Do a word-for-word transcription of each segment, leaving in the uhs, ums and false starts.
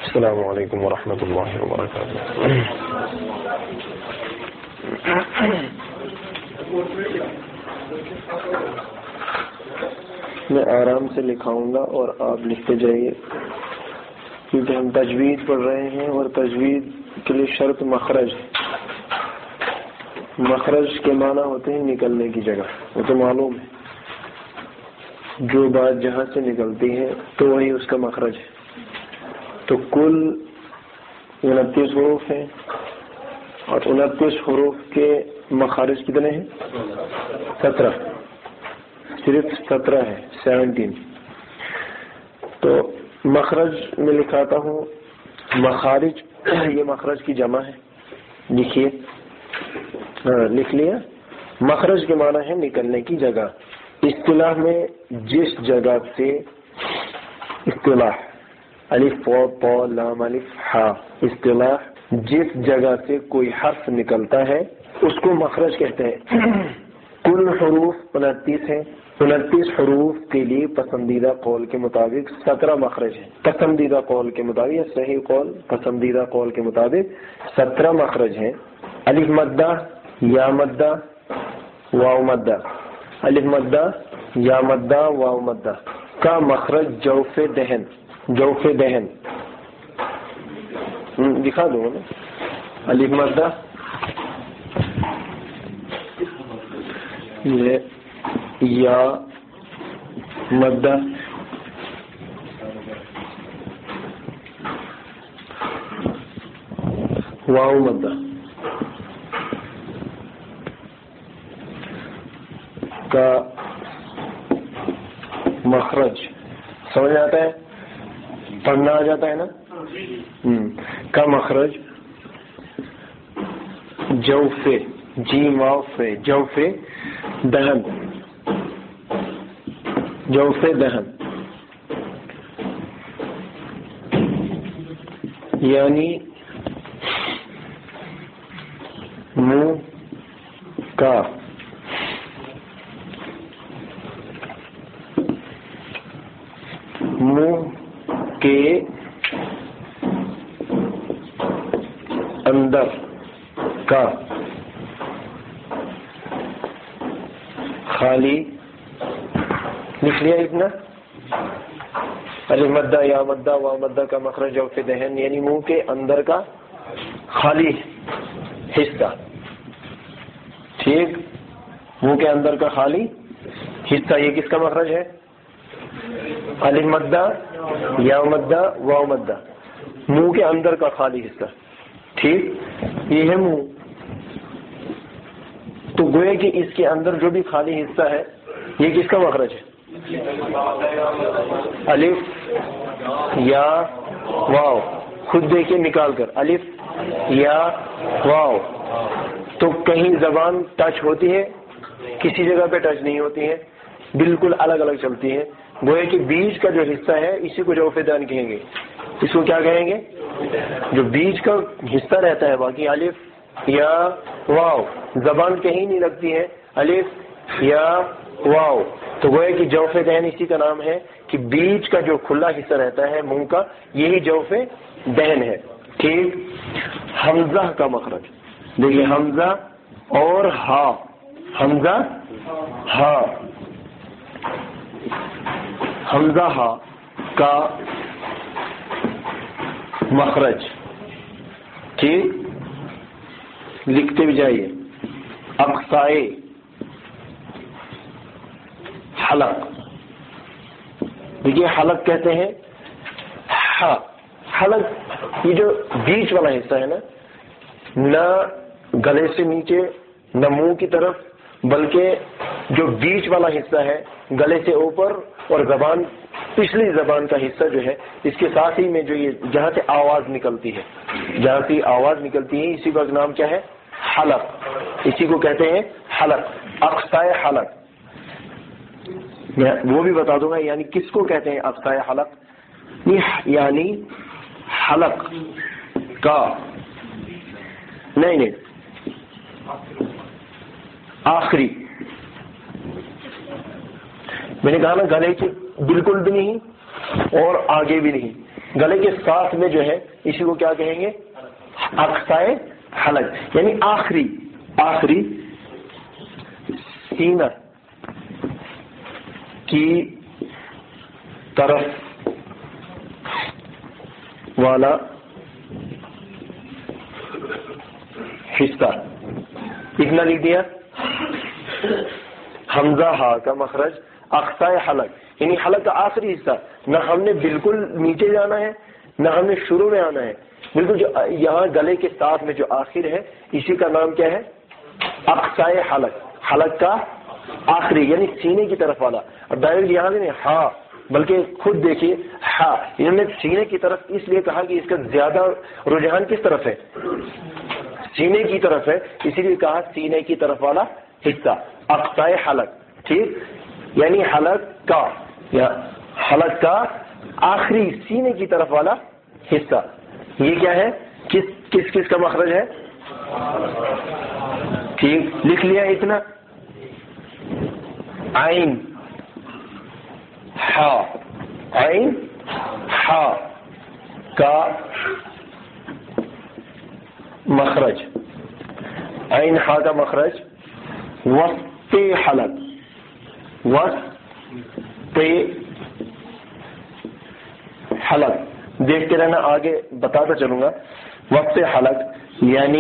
السلام علیکم ورحمۃ اللہ وبرکاتہ. میں آرام سے لکھاؤں گا اور آپ لکھتے جائیے، کیونکہ ہم تجوید پڑھ رہے ہیں اور تجوید کے لیے شرط مخرج. مخرج کے معنی ہوتے ہیں نکلنے کی جگہ، وہ تو معلوم ہے. جو بات جہاں سے نکلتی ہے تو وہی اس کا مخرج ہے. تو کل انتیس حروف ہیں اور انتیس حروف کے مخارج کتنے ہیں؟ سترہ. صرف سترہ ہے، سیونٹین. تو مخرج میں لکھاتا ہوں. مخارج یہ مخرج کی جمع ہے، لکھیے. ہاں لکھ لیا. مخرج کے معنی ہے نکلنے کی جگہ. اصطلاح میں جس جگہ سے اصطلاح الف و پ لام الف ہا اصطلاح جس جگہ سے کوئی حرف نکلتا ہے اس کو مخرج کہتے ہیں. کل حروف انتیس ہیں. انتیس حروف کے لیے پسندیدہ قول کے مطابق سترہ مخرج ہیں. پسندیدہ قول کے مطابق، صحیح قول پسندیدہ قول کے مطابق سترہ مخرج ہیں. الف مدہ، یا مدہ، واو مدہ. الف مدہ، یا مدہ، واو مدہ کا مخرج جوف دہن. جوف دہن دکھا دوں نا. الف مدہ یہ یا مدہ، واو مدہ کا مخرج سمجھ آتا ہے؟ پڑھنا آ جاتا ہے نا؟ کا مخرج جوف، جیم واو فے، جوف دہن. جوف دہن یعنی منہ کا منہ کے اندر کا خالی. لکھ لیا اتنا؟ الف مدہ، یا مدہ، واو مدہ کا مخرج جوف دہن یعنی منہ کے اندر کا خالی حصہ. ٹھیک، منہ کے اندر کا خالی حصہ. یہ کس کا مخرج ہے؟ الف مدہ، یا مدہ، واو مدہ. منہ کے اندر کا خالی حصہ. ٹھیک، یہ ہے منہ. تو گویا کہ اس کے اندر جو بھی خالی حصہ ہے یہ کس کا مخرج ہے؟ الف یا واو. خود دیکھیں نکال کر، الف یا واو. تو کہیں زبان ٹچ ہوتی ہے، کسی جگہ پہ ٹچ نہیں ہوتی ہے، بالکل الگ الگ چلتی ہے. گویا کہ بیچ کا جو حصہ ہے اسی کو جوف دہن کہیں گے. اس کو کیا کہیں گے؟ جو بیچ کا حصہ رہتا ہے. باقی الف یا واو زبان کہیں نہیں لگتی ہے، الف یا واو. تو گویا کہ جوف دہن اسی کا نام ہے کہ بیچ کا جو کھلا حصہ رہتا ہے منہ کا، یہی جوف دہن ہے. ٹھیک. حمزہ کا مخرج دیکھیے، حمزہ اور ہا. حمزہ ہا، حمزہ ہا کا مخرج. ٹھیک، لکھتے بھی جائیے. اقصائے حلق. دیکھیے حلق کہتے ہیں. حلق یہ جو بیچ والا حصہ ہے نا، نہ گلے سے نیچے نہ منہ کی طرف، بلکہ جو بیچ والا حصہ ہے گلے سے اوپر اور زبان پچھلی زبان کا حصہ جو ہے، اس کے ساتھ ہی میں جو یہ جہاں سے آواز نکلتی ہے، جہاں سے آواز نکلتی ہے اسی کا نام کیا ہے؟ حلق. اسی کو کہتے ہیں حلق. اقصائے حلق میں وہ بھی بتا دوں گا. یعنی کس کو کہتے ہیں اقصائے حلق؟ یعنی حلق کا نہیں نہیں آخری. میں نے کہا نا گلے کے بالکل بھی نہیں اور آگے بھی نہیں، گلے کے ساتھ میں جو ہے اسی کو کیا کہیں گے؟ اقصائے حلق، یعنی آخری آخری سینہ کی طرف والا حصہ، اتنا لکھ دیا. حمزہ ہا کا مخرج اقصائے حلق، یعنی حلق کا آخری حصہ. نہ ہم نے بالکل نیچے جانا ہے نہ ہم نے شروع میں آنا ہے، بالکل جو یہاں گلے کے ساتھ میں جو آخر ہے اسی کا نام کیا ہے؟ اقصائے حلق، حلق کا آخری یعنی سینے کی طرف والا. اور ڈائریکٹ یہاں سے نہیں ہاں، بلکہ خود دیکھیے ہا، انہوں نے سینے کی طرف اس لیے کہا کہ اس کا زیادہ رجحان کس طرف ہے؟ سینے کی طرف ہے، اسی لیے کہا سینے کی طرف والا حصہ اقصائے حلق. ٹھیک، یعنی حلق کا یا حلق کا آخری سینے کی طرف والا حصہ. یہ کیا ہے؟ کس کس کس کا مخرج ہے؟ ٹھیک، لکھ لیا اتنا. عین ہا، عین ہا کا مخرج، عین ہا کا مخرج وسط حلق، وسط حلق. دیکھتے رہنا، آگے بتاتا چلوں گا. وسط حلق یعنی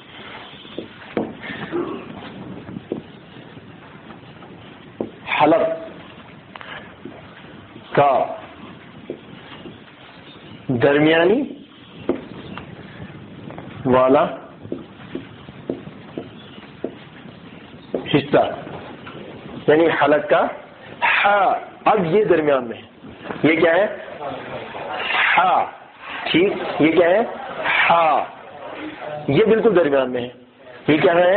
حلق کا درمیانی والا حصہ، یعنی حلق کا ہا. اب یہ درمیان میں ہے، یہ کیا ہے؟ ہا. ٹھیک، یہ کیا ہے؟ ہا. یہ بالکل درمیان میں ہے. یہ کیا ہے؟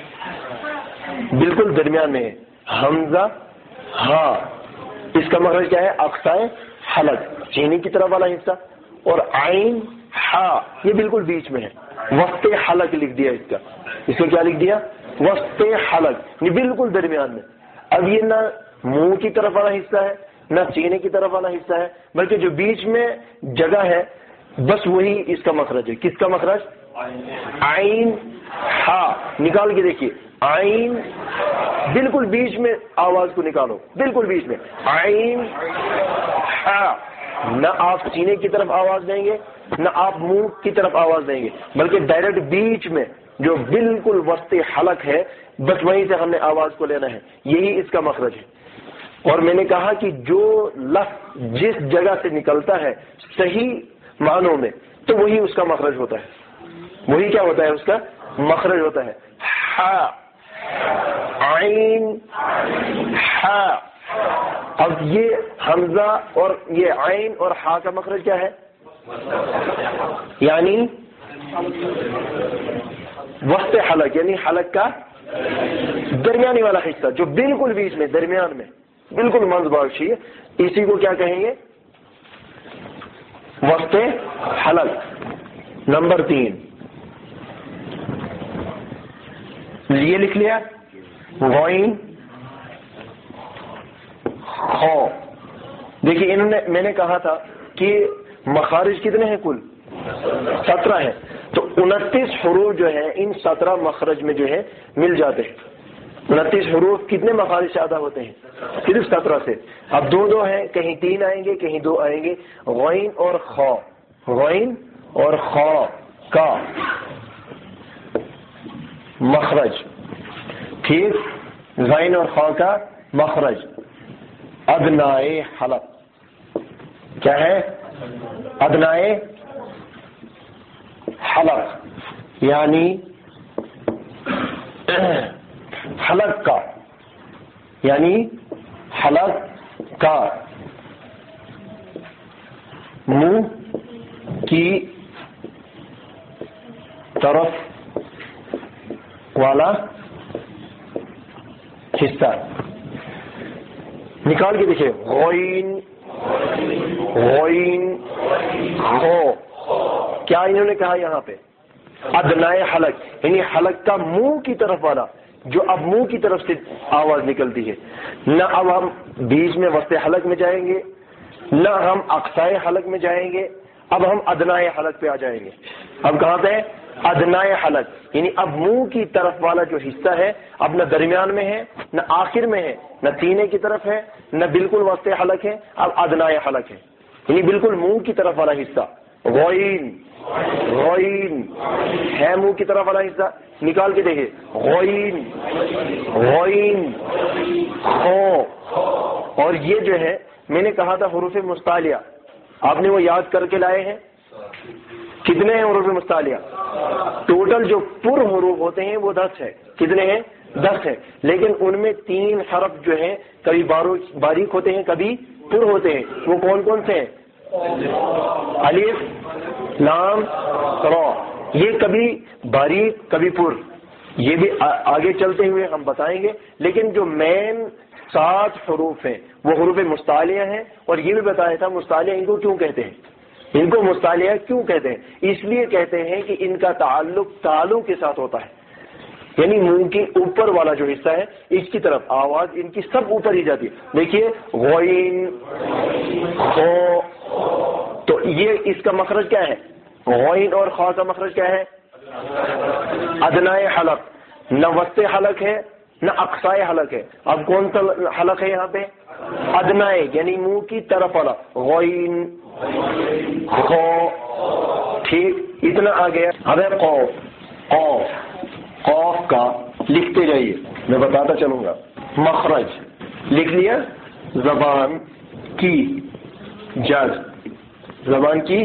بالکل درمیان میں ہے. حمزہ ہا، اس کا مخرج کیا ہے؟ اقصائے حلق، سینے کی طرف والا حصہ. اور عین ہا، یہ بالکل بیچ میں ہے. وسط حلق لکھ دیا اس کا. اس کو کیا لکھ دیا؟ وسط حلق، یہ بالکل درمیان میں. اب یہ نہ منہ کی طرف والا حصہ ہے نہ سینے کی طرف والا حصہ ہے، بلکہ جو بیچ میں جگہ ہے بس وہی اس کا مخرج ہے. کس کا مخرج؟ عین ہا. نکال کے دیکھیے، عین، بالکل بیچ میں آواز کو نکالو، بالکل بیچ میں. عین ہا. نہ آپ سینے کی طرف آواز دیں گے نہ آپ منہ کی طرف آواز دیں گے، بلکہ ڈائریکٹ بیچ میں جو بالکل وسط حلق ہے بس وہیں سے ہم نے آواز کو لینا ہے. یہی اس کا مخرج ہے. اور میں نے کہا کہ جو لفظ جس جگہ سے نکلتا ہے صحیح معنوں میں تو وہی اس کا مخرج ہوتا ہے. وہی کیا ہوتا ہے؟ اس کا مخرج ہوتا ہے. ہا، عین ہا. اب یہ حمزہ اور یہ عین اور ہا کا مخرج کیا ہے؟ یعنی وسط حلق، یعنی حلق کا درمیانی والا حصہ جو بالکل بیچ میں درمیان میں بالکل منز بخشی ہے، اسی کو کیا کہیں گے؟ وسط حلق. نمبر تین یہ لکھ لیا، غین خو. دیکھیے انہوں نے، میں نے کہا تھا کہ مخارج کتنے ہیں؟ کل سترہ ہیں. تو انتیس حروف جو ہیں ان سترہ مخرج میں جو ہے مل جاتے ہیں. انتیس حروف کتنے مخارج سے ادا ہوتے ہیں؟ صرف سترہ سے. اب دو دو ہیں، کہیں تین آئیں گے کہیں دو آئیں گے. غین اور خو، غین اور خو کا مخرج. ٹھیک، غین اور خو کا مخرج ادنائے حلق. کیا ہے؟ ادنائے حلق یعنی حلق کا، یعنی حلق کا منہ کی طرف والا حصہ. نکال کے دیکھیے، غین غین خو. کیا انہوں نے کہا یہاں پہ؟ ادنائے حلق، یعنی حلق کا منہ کی طرف والا، جو اب منہ کی طرف سے آواز نکلتی ہے. نہ اب ہم بیچ میں وسط حلق میں جائیں گے نہ ہم اقصائے حلق میں جائیں گے اب ہم ادنائے حلق پہ آ جائیں گے. اب کہاں پہ؟ ادنائے حلق، یعنی اب منہ کی طرف والا جو حصہ ہے اب نہ درمیان میں ہے نہ آخر میں ہے نہ سینے کی طرف ہے نہ بالکل وسط حلق ہے، اب ادنائے حلق ہے، یعنی بالکل منہ کی طرف والا حصہ. غوین غوین ہے منہ کی طرف والا حصہ، نکال کے دیکھیں. غوین غوین خو. اور یہ جو ہے میں نے کہا تھا حروف مستعلیہ، آپ نے وہ یاد کر کے لائے ہیں؟ کتنے ہیں حروف مستعلیہ؟ ٹوٹل جو پر حروف ہوتے ہیں وہ دس ہے. کتنے ہیں؟ دس ہے. لیکن ان میں تین حرف جو ہیں کبھی باریک ہوتے ہیں کبھی پر ہوتے ہیں. وہ کون کون سے ہیں؟ الف لام را. یہ کبھی باریک کبھی پر، یہ بھی آگے چلتے ہوئے ہم بتائیں گے. لیکن جو مین سات حروف ہیں وہ حروف مستعلیہ ہیں. اور یہ بھی بتایا تھا مستعلیہ ان کو کیوں کہتے ہیں. ان کو مستعلیہ کیوں کہتے ہیں؟ اس لیے کہتے ہیں کہ ان کا تعلق تالو کے ساتھ ہوتا ہے، یعنی منہ کے اوپر والا جو حصہ ہے اس کی طرف آواز ان کی سب اوپر ہی جاتی ہے. دیکھیے غوین خو، تو یہ اس کا مخرج کیا ہے؟ غوین اور خا کا مخرج کیا ہے؟ ادنائے حلق. نہ وسط حلق ہے نہ اقصائے حلق ہے. اب کون سا حلق ہے یہاں پہ؟ ادنائے، یعنی منہ کی طرف والا. غوین خو. ٹھیک، اتنا آ گیا. اب ہے قوف. قوف قوف کا لکھتے جائیے، میں بتاتا چلوں گا. مخرج لکھ لیا، زبان کی جڑ. زبان کی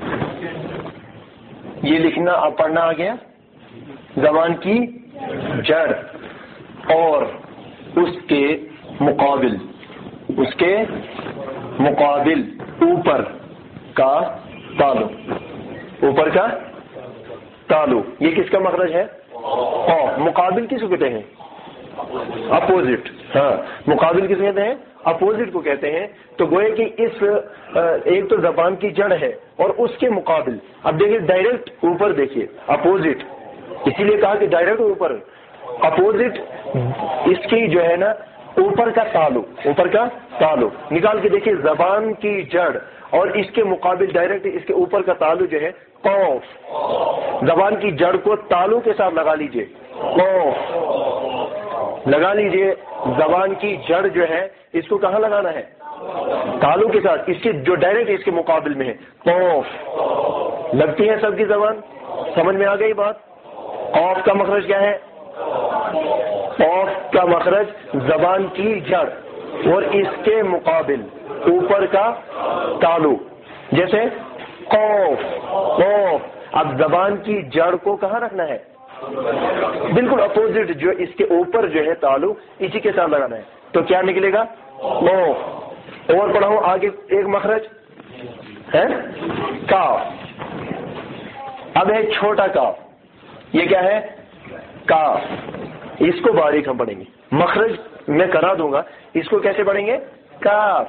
یہ لکھنا اب پڑھنا آ گیا. زبان کی جڑ اور اس کے مقابل، اس کے مقابل اوپر کا تالو. اوپر کا تالو یہ کس کا مخرج ہے؟ قاف. مقابل کس کو کہتے ہیں؟ اپوزٹ. ہاں، مقابل کس کہتے ہیں؟ اپوزٹ کو کہتے ہیں. تو گوئے کہ اس ایک تو زبان کی جڑ ہے اور اس کے مقابل. اب دیکھیے ڈائریکٹ اوپر دیکھیے، اپوزٹ، اسی لیے کہا کہ ڈائریکٹ اوپر. اپوزٹ اس کی جو ہے نا اوپر کا تالو، اوپر کا تالو نکال کے دیکھیے. زبان کی جڑ اور اس کے مقابل ڈائریکٹ اس کے اوپر کا تالو جو ہے قوف. زبان کی جڑ کو تالو کے ساتھ لگا لیجئے. قوف لگا لیجئے. زبان کی جڑ جو ہے اس کو کہاں لگانا ہے؟ تالو کے ساتھ، اس کے جو ڈائریکٹ اس کے مقابل میں ہے. قوف لگتی ہے سب کی زبان. سمجھ میں آ گئی بات؟ قوف کا مخرج کیا ہے؟ قوف کا مخرج زبان کی جڑ اور اس کے مقابل اوپر کا تالو. جیسے قوف قوف. اب زبان کی جڑ کو کہاں رکھنا ہے؟ بالکل اپوزٹ، جو اس کے اوپر جو ہے تالو اسی کے ساتھ لگانا ہے. تو کیا نکلے گا؟ قوف. اور پڑھاؤں آگے ایک مخرج ہے کاف. اب ہے چھوٹا کاف. یہ کیا ہے؟ کاف. اس کو باریک ہم پڑھیں گے. مخرج میں کرا دوں گا. اس کو کیسے پڑھیں گے؟ کاف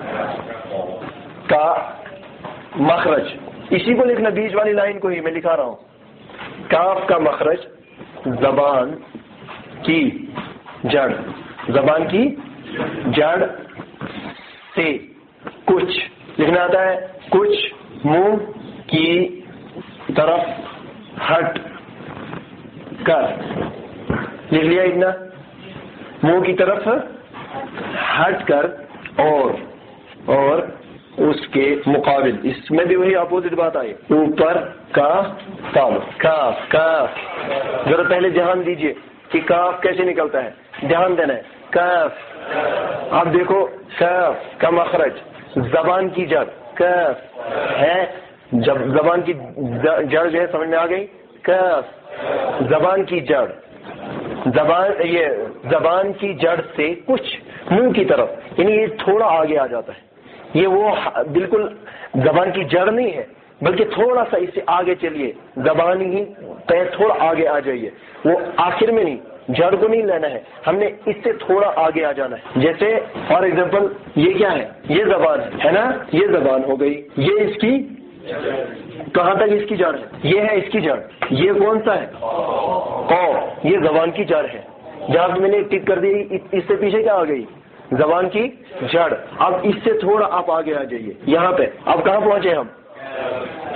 کا مخرج. اسی کو لکھنا، بیچ والی لائن کو ہی میں لکھا رہا ہوں. کاف کا مخرج زبان کی جڑ. زبان کی جڑ سے کچھ لکھنا آتا ہے. کچھ منہ کی طرف ہٹ کر. لکھ لیا اتنا؟ منہ کی طرف ہٹ کر اور اور اس کے مقابل. اس میں بھی وہی اپوزٹ بات آئی. اوپر کا تالو. کاف کاف. ذرا پہلے دھیان دیجئے کہ کاف کیسے نکلتا ہے. دھیان دینا ہے. کاف. اب دیکھو کاف کا مخرج زبان کی جڑ. کاف ہے جب زبان کی جڑ جو ہے سمجھ میں آ گئی. کاف زبان کی جڑ. زبان یہ زبان کی جڑ سے کچھ منہ کی طرف، یعنی یہ تھوڑا آگے آ جاتا ہے. یہ وہ بالکل زبان کی جڑ نہیں ہے بلکہ تھوڑا سا اس سے آگے چلیے. زبان ہی پہ تھوڑا آگے آ جائیے. وہ آخر میں نہیں، جڑ کو نہیں لینا ہے ہم نے، اس سے تھوڑا آگے آ جانا ہے. جیسے فار ایگزامپل یہ کیا ہے؟ یہ زبان ہے نا. یہ زبان ہو گئی. یہ اس کی کہاں تک اس کی جڑ ہے؟ یہ ہے اس کی جڑ. یہ کون سا ہے؟ قوف. یہ زبان کی جڑ ہے. جہاں میں نے ٹک کر دی اس سے پیچھے کیا آ گئی؟ زبان کی جڑ. اب اس سے تھوڑا آپ آگے آ جائیے. یہاں پہ اب کہاں پہنچے ہم؟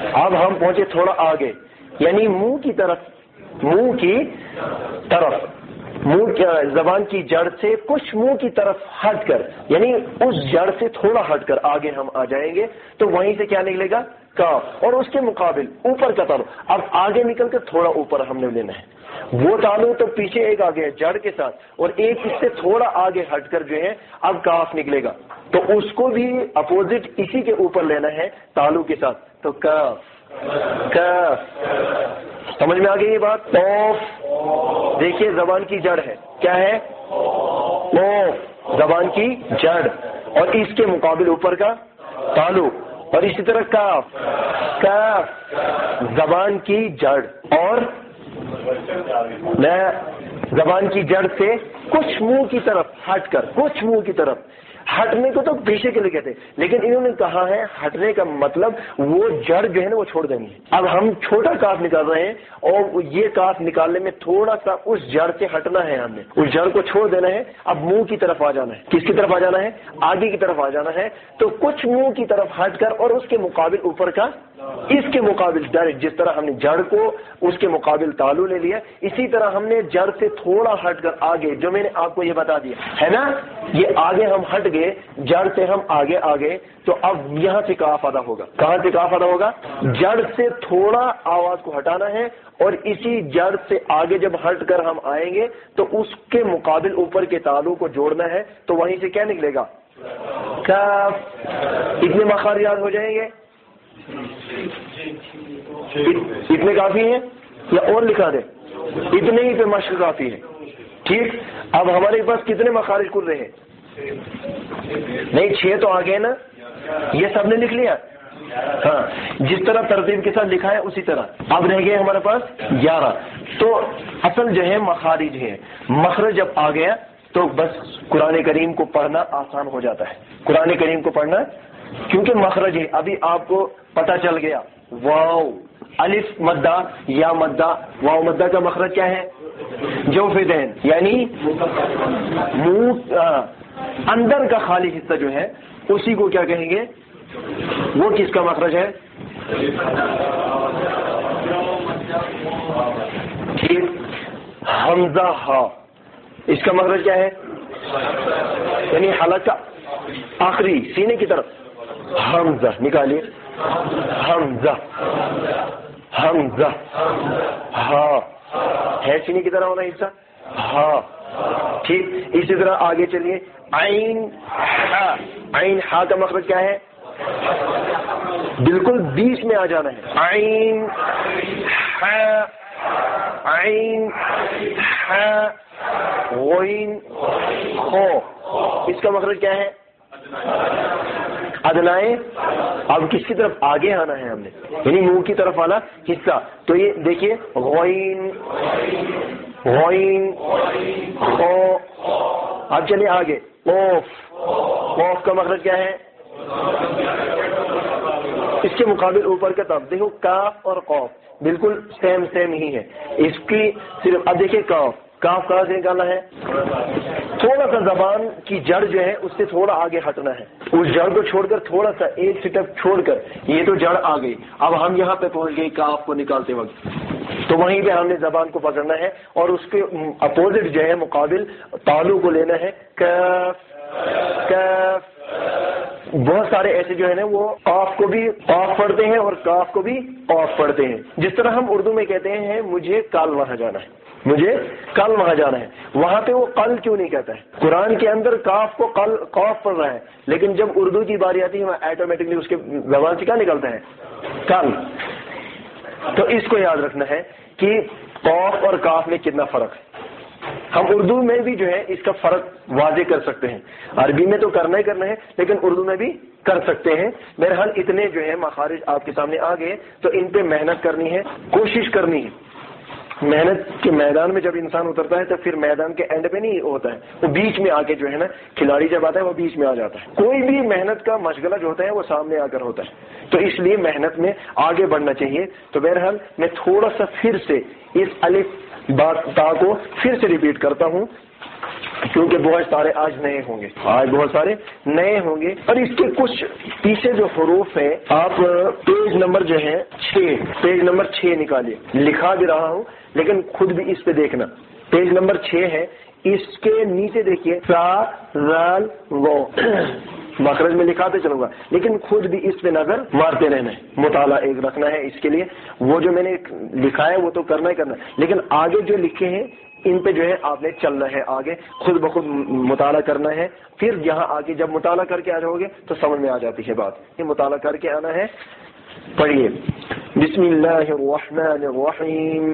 اب ہم پہنچے تھوڑا آگے، یعنی منہ کی طرف، منہ کی طرف، منہ زبان کی جڑ سے کچھ منہ کی طرف ہٹ کر، یعنی اس جڑ سے تھوڑا ہٹ کر آگے ہم آ جائیں گے تو وہیں سے کیا نکلے گا؟ کاف، اور اس کے مقابل اوپر کا تالو، اب آگے نکل کر تھوڑا اوپر ہم نے لینا ہے۔ وہ تالو تو پیچھے ایک آگے ہے جڑ کے ساتھ، اور ایک اس سے تھوڑا آگے ہٹ کر جو ہے اب کاف نکلے گا، تو اس کو بھی اپوزٹ اسی کے اوپر لینا ہے تالو کے ساتھ، تو کاف کاف۔ سمجھ میں آ گئی یہ بات؟ اوف، دیکھیے زبان کی جڑ ہے، کیا ہے؟ اوف، زبان کی جڑ، اور اس کے مقابل اوپر کا تالو، اور اسی طرح کاف کاف، زبان کی جڑ، اور میں زبان کی جڑ سے کچھ منہ کی طرف ہٹ کر، کچھ منہ کی طرف ہٹنے کو تو پیچھے کے لیے کہتے ہیں، لیکن انہوں نے کہا ہے ہٹنے کا مطلب وہ جڑ جو ہے نا وہ چھوڑ دینی ہے۔ اب ہم چھوٹا کاف نکال رہے ہیں، اور یہ کاف نکالنے میں تھوڑا سا اس جڑ سے ہٹنا ہے، ہم نے اس جڑ کو چھوڑ دینا ہے، اب منہ کی طرف آ جانا ہے۔ کس کی طرف آ جانا ہے؟ آگے کی طرف آ جانا ہے، تو کچھ منہ کی طرف ہٹ کر، اور اس کے مقابل اوپر کا، اس کے مقابل ڈائریکٹ، جس طرح ہم نے جڑ کو اس کے مقابل تالو لے لیا، اسی طرح ہم نے جڑ سے تھوڑا ہٹ کر آگے، جو میں نے آپ کو یہ بتا دیا ہے نا، یہ آگے ہم ہٹ گئے، جڑ سے ہم آگے آگے، تو اب یہاں سے کاف ادا ہوگا۔ کہاں سے کاف ادا ہوگا؟ جڑ سے تھوڑا آواز کو ہٹانا ہے، اور اسی جڑ سے آگے جب ہٹ کر ہم آئیں گے تو اس کے مقابل اوپر کے تالو کو جوڑنا ہے، تو وہیں سے کیا نکلے گا؟ کاف۔ اتنے مخارج یاد ہو جائیں گے؟ اتنے کافی ہیں یا اور لکھا دیں؟ اتنے ہی پہ مشق کافی ہے، ٹھیک۔ اب ہمارے پاس کتنے مخارج کھل رہے ہیں؟ نہیں، چھ تو آگے نا، یہ سب نے لکھ لیا، ہاں، جس طرح ترتیب کے ساتھ لکھا ہے اسی طرح۔ اب رہ گئے ہمارے پاس گیارہ، تو اصل جو ہے مخارج ہے، مخرج جب آ گیا تو بس قرآن کریم کو پڑھنا آسان ہو جاتا ہے، قرآن کریم کو پڑھنا، کیونکہ مخرج ہے۔ ابھی آپ کو پتہ چل گیا، واو الف مدہ یا مدہ، واو مدہ کا مخرج کیا ہے؟ جوفدین، یعنی منہ اندر کا خالی حصہ جو ہے اسی کو کیا کہیں گے؟ وہ کس کا مخرج ہے؟ ٹھیک، حمزہ ہا، اس کا مخرج کیا ہے؟ یعنی حلق کا آخری سینے کی طرف، حمزہ نکالیے، حمزہ حمزہ، ہا ہے سینے کی طرح ہونا حصہ، ہا، ٹھیک۔ اسی طرح آگے چلیے، عین ہا، عین ہا کا مخرج کیا ہے؟ بالکل بیچ میں آ جانا ہے، عین ہا، عین ہا، غین خو، اس کا مخرج کیا ہے؟ ادنائے۔ اب کس کی طرف آگے آنا ہے ہم نے؟ یعنی منہ کی طرف والا حصہ، تو یہ دیکھیے، غین غین خو۔ اب چلیے آگے، اوف، اوف کا مخرج کیا ہے؟ اس کے مقابل اوپر کا تب، دیکھو کاف اور قوف بالکل سیم سیم ہی ہے، اس کی صرف، اب دیکھیے کاف، کاف کہاں سے نکالنا ہے؟ تھوڑا سا زبان کی جڑ جو ہے اس سے تھوڑا آگے ہٹنا ہے، اس جڑ کو چھوڑ کر تھوڑا سا ایک سٹیپ چھوڑ کر، یہ تو جڑ آ گئی، اب ہم یہاں پہ پہنچ گئے کاف کو نکالتے وقت، تو وہیں پہ ہم نے زبان کو پکڑنا ہے، اور اس کے اپوزٹ جو ہے مقابل تالو کو لینا ہے، کاف کاف۔ بہت سارے ایسے جو ہے نا وہ قاف کو بھی قاف پڑھتے ہیں اور کاف کو بھی قاف پڑھتے ہیں، جس طرح ہم اردو میں کہتے ہیں مجھے کل وہاں جانا ہے، مجھے کل وہاں جانا ہے، وہاں پہ وہ قل کیوں نہیں کہتا ہے؟ قرآن کے اندر کاف کو قل قاف پڑھ رہا ہے، لیکن جب اردو کی باری آتی ہے وہاں آٹومیٹکلی اس کے زبان سے کیا نکلتا ہے؟ کل۔ تو اس کو یاد رکھنا ہے کہ قاف اور کاف میں کتنا فرق ہے۔ ہم اردو میں بھی جو ہے اس کا فرق واضح کر سکتے ہیں، عربی میں تو کرنا ہی کرنا ہے لیکن اردو میں بھی کر سکتے ہیں۔ بہرحال اتنے جو ہے مخارج آپ کے سامنے آ گئے، تو ان پہ محنت کرنی ہے، کوشش کرنی ہے۔ محنت کے میدان میں جب انسان اترتا ہے تو پھر میدان کے اینڈ پہ نہیں ہوتا ہے، وہ بیچ میں آ کے جو ہے نا، کھلاڑی جب آتا ہے وہ بیچ میں آ جاتا ہے۔ کوئی بھی محنت کا مشغلہ جو ہوتا ہے وہ سامنے آ کر ہوتا ہے، تو اس لیے محنت میں آگے بڑھنا چاہیے۔ تو بہرحال میں تھوڑا سا پھر سے اس الف با تا کو پھر سے ریپیٹ کرتا ہوں کیونکہ بہت سارے آج نئے ہوں گے، آج بہت سارے نئے ہوں گے. اور اس کے کچھ پیچھے جو حروف ہیں، آپ پیج نمبر جو ہے چھ پیج نمبر چھ نکالیے. لکھا بھی رہا ہوں لیکن خود بھی اس پہ دیکھنا. پیج نمبر چھ ہے، اس کے نیچے دیکھیے سا زال وہ مخرج میں لکھاتے چلوں گا لیکن خود بھی اس پہ نظر مارتے رہنا ہے، مطالعہ ایک رکھنا ہے. اس کے لیے وہ جو میں نے لکھا ہے وہ تو کرنا ہی کرنا ہے، لیکن آگے جو لکھے ہیں ان پہ جو ہے آپ نے چلنا ہے، آگے خود بخود مطالعہ کرنا ہے. پھر یہاں آگے جب مطالعہ کر کے آ جاؤ گے تو سمجھ میں آ جاتی ہے بات. یہ مطالعہ کر کے آنا ہے. پڑھیے بسم اللہ الرحمن الرحیم.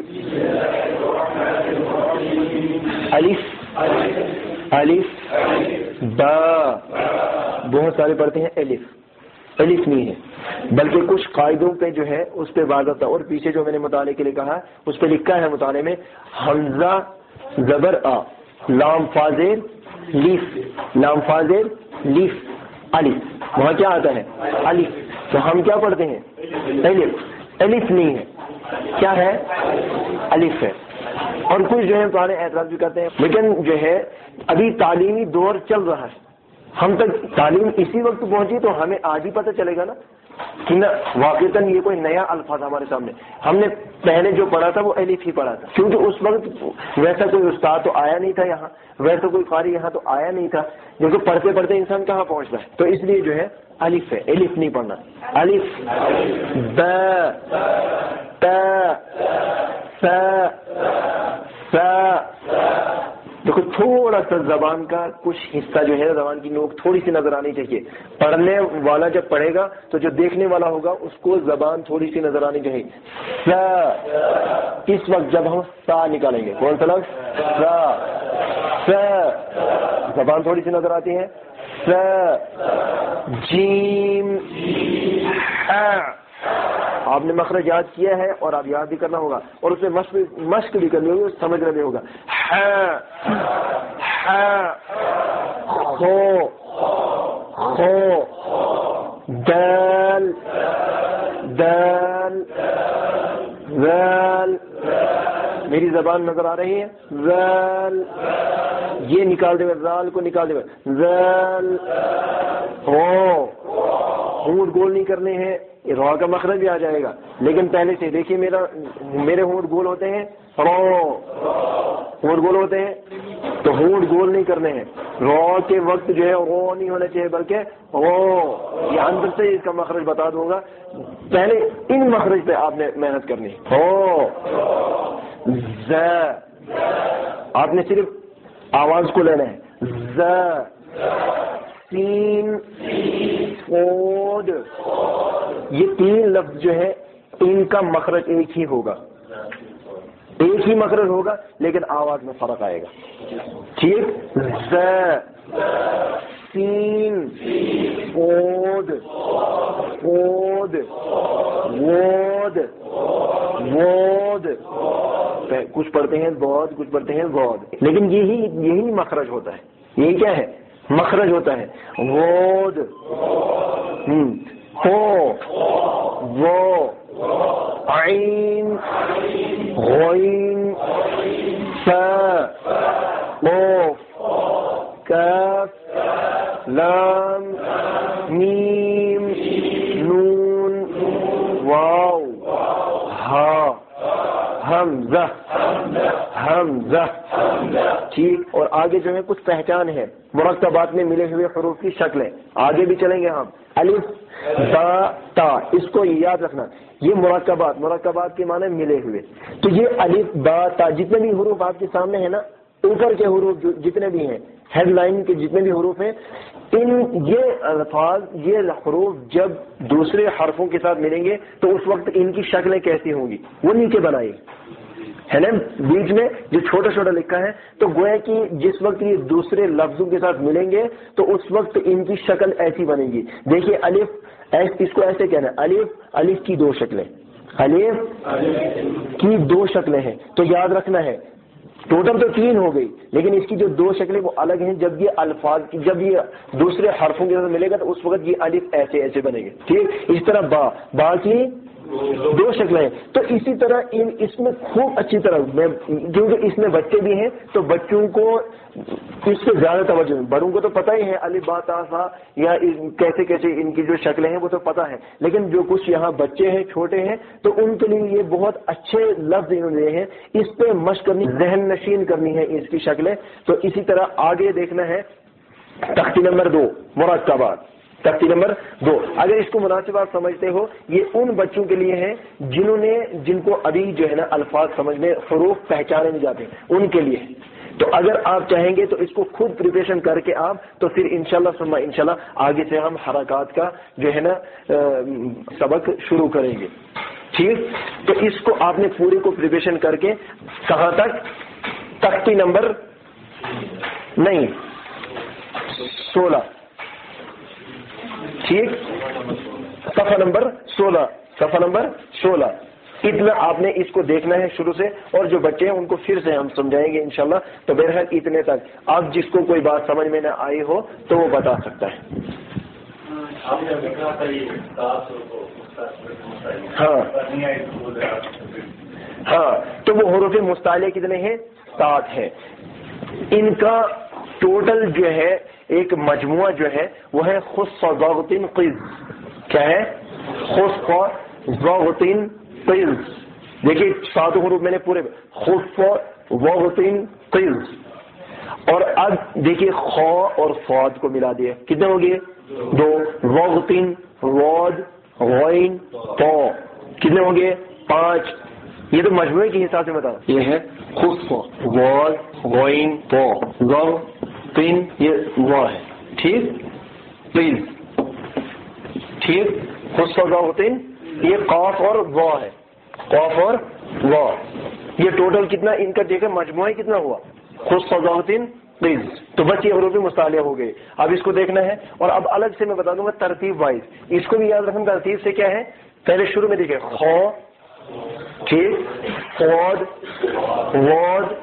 الف الف با، بہت سارے پڑھتے ہیں الف. الف نہیں ہے بلکہ کچھ قاعدوں پہ جو ہے اس پہ واضح تھا. اور پیچھے جو میں نے مطالعے کے لیے کہا اس پہ لکھا ہے مطالعے میں حمزہ زبر آ، لام فاضل لیف، لام فاضل لیف الف. وہاں کیا آتا ہے الف، تو ہم کیا پڑھتے ہیں الف. الف نہیں ہے، کیا ہے الف ہے. اور کچھ جو ہے پرانے اعتراض بھی کرتے ہیں، لیکن جو ہے ابھی تعلیمی دور چل رہا ہے. ہم تک تعلیم اسی وقت پہنچی تو ہمیں آج ہی پتہ چلے گا نا کہ نہ واقعتاً یہ کوئی نیا الفاظ ہمارے سامنے. ہم نے پہلے جو پڑھا تھا وہ الف ہی پڑھا تھا، کیونکہ اس وقت ویسا کوئی استاد تو آیا نہیں تھا یہاں، ویسا کوئی قاری یہاں تو آیا نہیں تھا. دیکھو پڑھتے پڑھتے انسان کہاں پہنچتا ہے. تو اس لیے جو ہے الف ہے، الف نہیں پڑھنا. الف با تا سا سا. دیکھو تھوڑا سا زبان کا کچھ حصہ جو ہے زبان کی نوک تھوڑی سی نظر آنی چاہیے. پڑھنے والا جب پڑھے گا تو جو دیکھنے والا ہوگا اس کو زبان تھوڑی سی نظر آنی چاہیے. سا، اس وقت جب ہم سا نکالیں گے، کون سا لفظ سا، سا زبان تھوڑی سی نظر آتی ہے. سا جیم ہا. آپ نے مخرج یاد کیا ہے اور آپ یاد بھی کرنا ہوگا اور اس میں مشق مشق بھی کرنی ہوگی، سمجھنا بھی ہوگا. ہا ہا خو خو دال دال ذال. میری زبان نظر آ رہی ہے. ذال یہ نکال دے گا، ذال کو نکال دے گا. ذال ہو، ہونٹ گول نہیں کرنے ہیں. رو کا مخرج بھی آ جائے گا لیکن پہلے سے دیکھیے میرا میرے ہونٹ گول ہوتے ہیں، رو ہونٹ گول ہوتے ہیں تو ہونٹ گول نہیں کرنے ہیں. رو کے وقت جو ہے رو نہیں ہونا چاہیے بلکہ رو. یہ اندر سے اس کا مخرج بتا دوں گا، پہلے ان مخرج پہ آپ نے محنت کرنی ہے. ہو ز، آپ نے صرف آواز کو لینا ہے. ز سین فود، یہ تین لفظ جو ہے ان کا مخرج ایک ہی ہوگا، ایک ہی مخرج ہوگا لیکن آواز میں فرق آئے گا. ٹھیک. ز سین فود فود وود وود. کچھ پڑھتے ہیں بود، کچھ پڑھتے ہیں وود، لیکن یہی یہی مخرج ہوتا ہے. یہی کیا ہے مخرج ہوتا ہے. وود ہو وہ عین غین سا قاف کاف لام میم نون واو ہا حمزہ حمزہ. ٹھیک. اور آگے جو ہے کچھ پہچان ہے، مرکبات میں ملے ہوئے حروف کی شکلیں. آگے بھی چلیں گے ہم. الف با تا، اس کو یاد رکھنا. یہ مرکبات، مرکبات کے معنی ملے ہوئے. تو یہ الف با تا جتنے بھی حروف آپ کے سامنے ہیں نا، اوپر کے حروف جتنے بھی ہیں، ہیڈ لائن کے جتنے بھی حروف ہیں، ان یہ الفاظ یہ حروف جب دوسرے حرفوں کے ساتھ ملیں گے تو اس وقت ان کی شکلیں کیسی ہوں گی وہ نیچے بنائی ہے نا. بیچ میں جو چھوٹا چھوٹا لکھا ہے تو گویا کہ جس وقت یہ دوسرے لفظوں کے ساتھ ملیں گے تو اس وقت ان کی شکل ایسی بنے گی. دیکھیے الف، اس کو ایسے کہنا ہے الف. الف کی دو شکلیں، الف کی دو شکلیں ہیں تو یاد رکھنا ہے. ٹوٹل تو تین ہو گئی لیکن اس کی جو دو شکلیں وہ الگ ہیں. جب یہ الفاظ جب یہ دوسرے حرفوں کے ساتھ ملے گا تو اس وقت یہ الف ایسے ایسے بنے گے. ٹھیک. اس طرح با، با کی دو شکلیں ہیں. تو اسی طرح ان اس میں خوب اچھی طرح میں کیونکہ اس میں بچے بھی ہیں تو بچوں کو اس سے زیادہ توجہ. بڑوں کو تو پتہ ہی ہے الف با تا سا یا کیسے کیسے ان کی جو شکلیں ہیں وہ تو پتہ ہے, لیکن جو کچھ یہاں بچے ہیں چھوٹے ہیں تو ان کے لیے یہ بہت اچھے لفظ انہوں نے ہیں, اس پہ مشق کرنی, ذہن نشین کرنی ہے اس کی شکلیں. تو اسی طرح آگے دیکھنا ہے تختی نمبر دو مرکبات. تختی نمبر دو اگر اس کو مناسب آپ سمجھتے ہو یہ ان بچوں کے لیے ہے جنہوں نے جن کو ابھی جو ہے نا الفاظ سمجھنے حروف پہچانے نہیں جاتے ان کے لیے. تو اگر آپ چاہیں گے تو اس کو خود پریپریشن کر کے آپ تو پھر انشاءاللہ ثم انشاءاللہ آگے سے ہم حرکات کا جو ہے نا سبق شروع کریں گے. ٹھیک, تو اس کو آپ نے پورے کو پریپریشن کر کے کہاں تک, تختی نمبر نہیں سولہ, ٹھیک, صفحہ نمبر سولہ, صفحہ نمبر سولہ اتنا آپ نے اس کو دیکھنا ہے شروع سے, اور جو بچے ہیں ان کو پھر سے ہم سمجھائیں گے انشاءاللہ. تو بہرحال اتنے تک آپ جس کو کوئی بات سمجھ میں نہ آئی ہو تو وہ بتا سکتا ہے. ہاں ہاں تو وہ حروف مستعلیہ کتنے ہیں, سات ہیں. ان کا ٹوٹل جو ہے ایک مجموعہ جو ہے وہ ہے خص ضغط قز. کیا ہے, خص ضغط قز. دیکھیے سات حروف میں نے پورے خص ضغط قز. اور اب دیکھیے خا اور صاد کو ملا دیا, کتنے ہو گئے, دو. ضغط واد غین طا کتنے ہوں گے, پانچ. یہ تو مجموعے کے حساب سے بتا, یہ ہے خص واد غین طا ضغ تین, یہ وا ہے. ٹھیک, پلیز ٹھیک. خص ضغط یہ قاف اور وا ہے, قاف اور وا. یہ ٹوٹل کتنا ان کا دیکھیں مجموعہ کتنا ہوا, خص ضغط پلیز. تو بس یہ حروف مستعلیہ ہو گئے. اب اس کو دیکھنا ہے اور اب الگ سے میں بتا دوں گا ترتیب وائز. اس کو بھی یاد رکھنا ترتیب سے کیا ہے. پہلے شروع میں دیکھیں خا, ٹھیک, صاد واد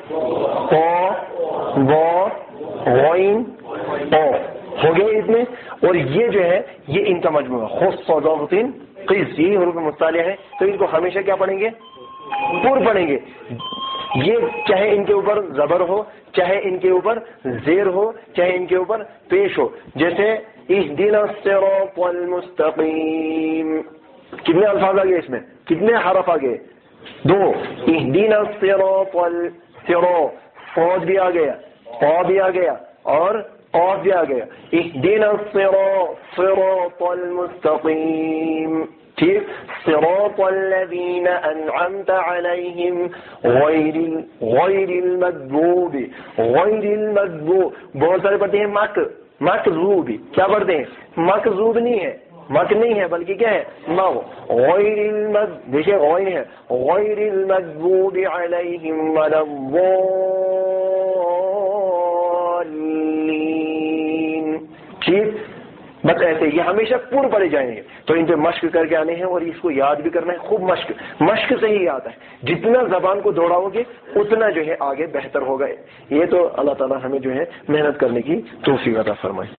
طا وا غین طا ہو گئے اتنے. اور یہ جو ہے یہ ان کا مجموعہ خص ضغط قز, یہ حروف مستعلیہ ہے. تو ان کو ہمیشہ کیا پڑھیں گے, پور پڑھیں گے. یہ چاہے ان کے اوپر زبر ہو, چاہے ان کے اوپر زیر ہو, چاہے ان کے اوپر پیش ہو. جیسے اہدنا الصراط المستقیم, کتنے الفاظ آگے اس میں, کتنے حرف آگے, دو. اہدنا الصراط الصراط, صاد بھی آ گیا, طا بھی آ گیا اور قاف بھی آ گیا. اہدنا الصراط صراط المستقیم. ٹھیک, صراط الذین انعمت علیہم غیر غیر المغضوب, غیر المغضوب. بہت سارے پڑھتے ہیں مک, مکذوب. کیا پڑھتے ہیں, مکذوب نہیں ہے, مک نہیں ہے بلکہ کیا ہے, مغ. غیر المغضوب, دیکھیے غین ہے, غیر المغضوب علیہم ولا الضالین. ٹھیک, بس ایسے یہ ہمیشہ پور پڑے جائیں گے. تو ان پہ مشق کر کے آنے ہیں اور اس کو یاد بھی کرنا ہے خوب. مشق مشق سے ہی آتا ہے. جتنا زبان کو دوڑاؤ گے اتنا جو ہے آگے بہتر ہوگا. یہ تو اللہ تعالیٰ ہمیں جو ہے محنت کرنے کی توفیق عطا فرمائے.